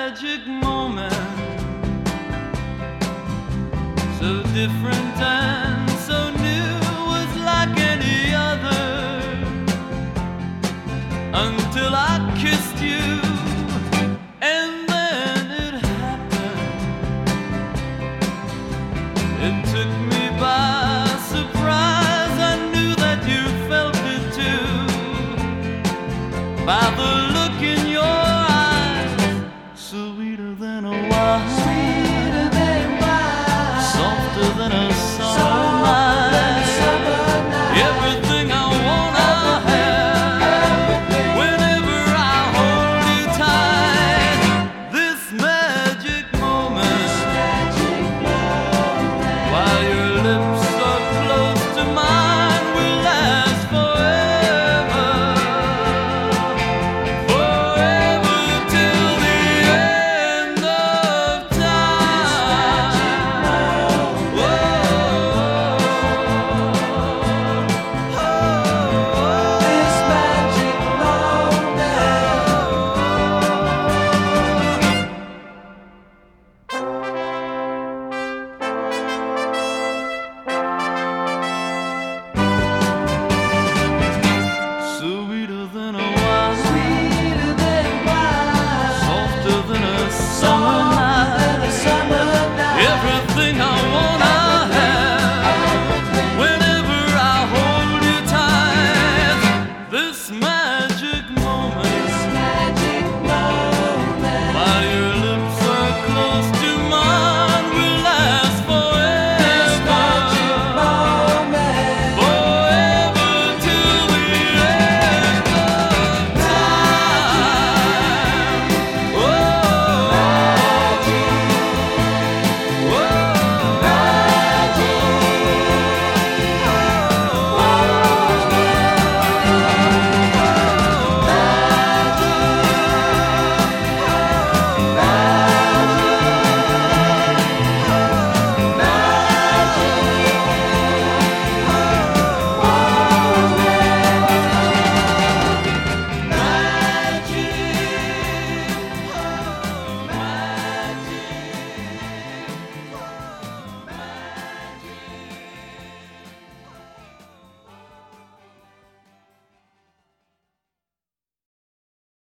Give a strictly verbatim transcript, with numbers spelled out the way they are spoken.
magic moment, so different and so new, was like any other, until I kissed you, and then it happened. It took me by surprise. I knew that you felt it too, by the look in your eyes, sweeter than a wine.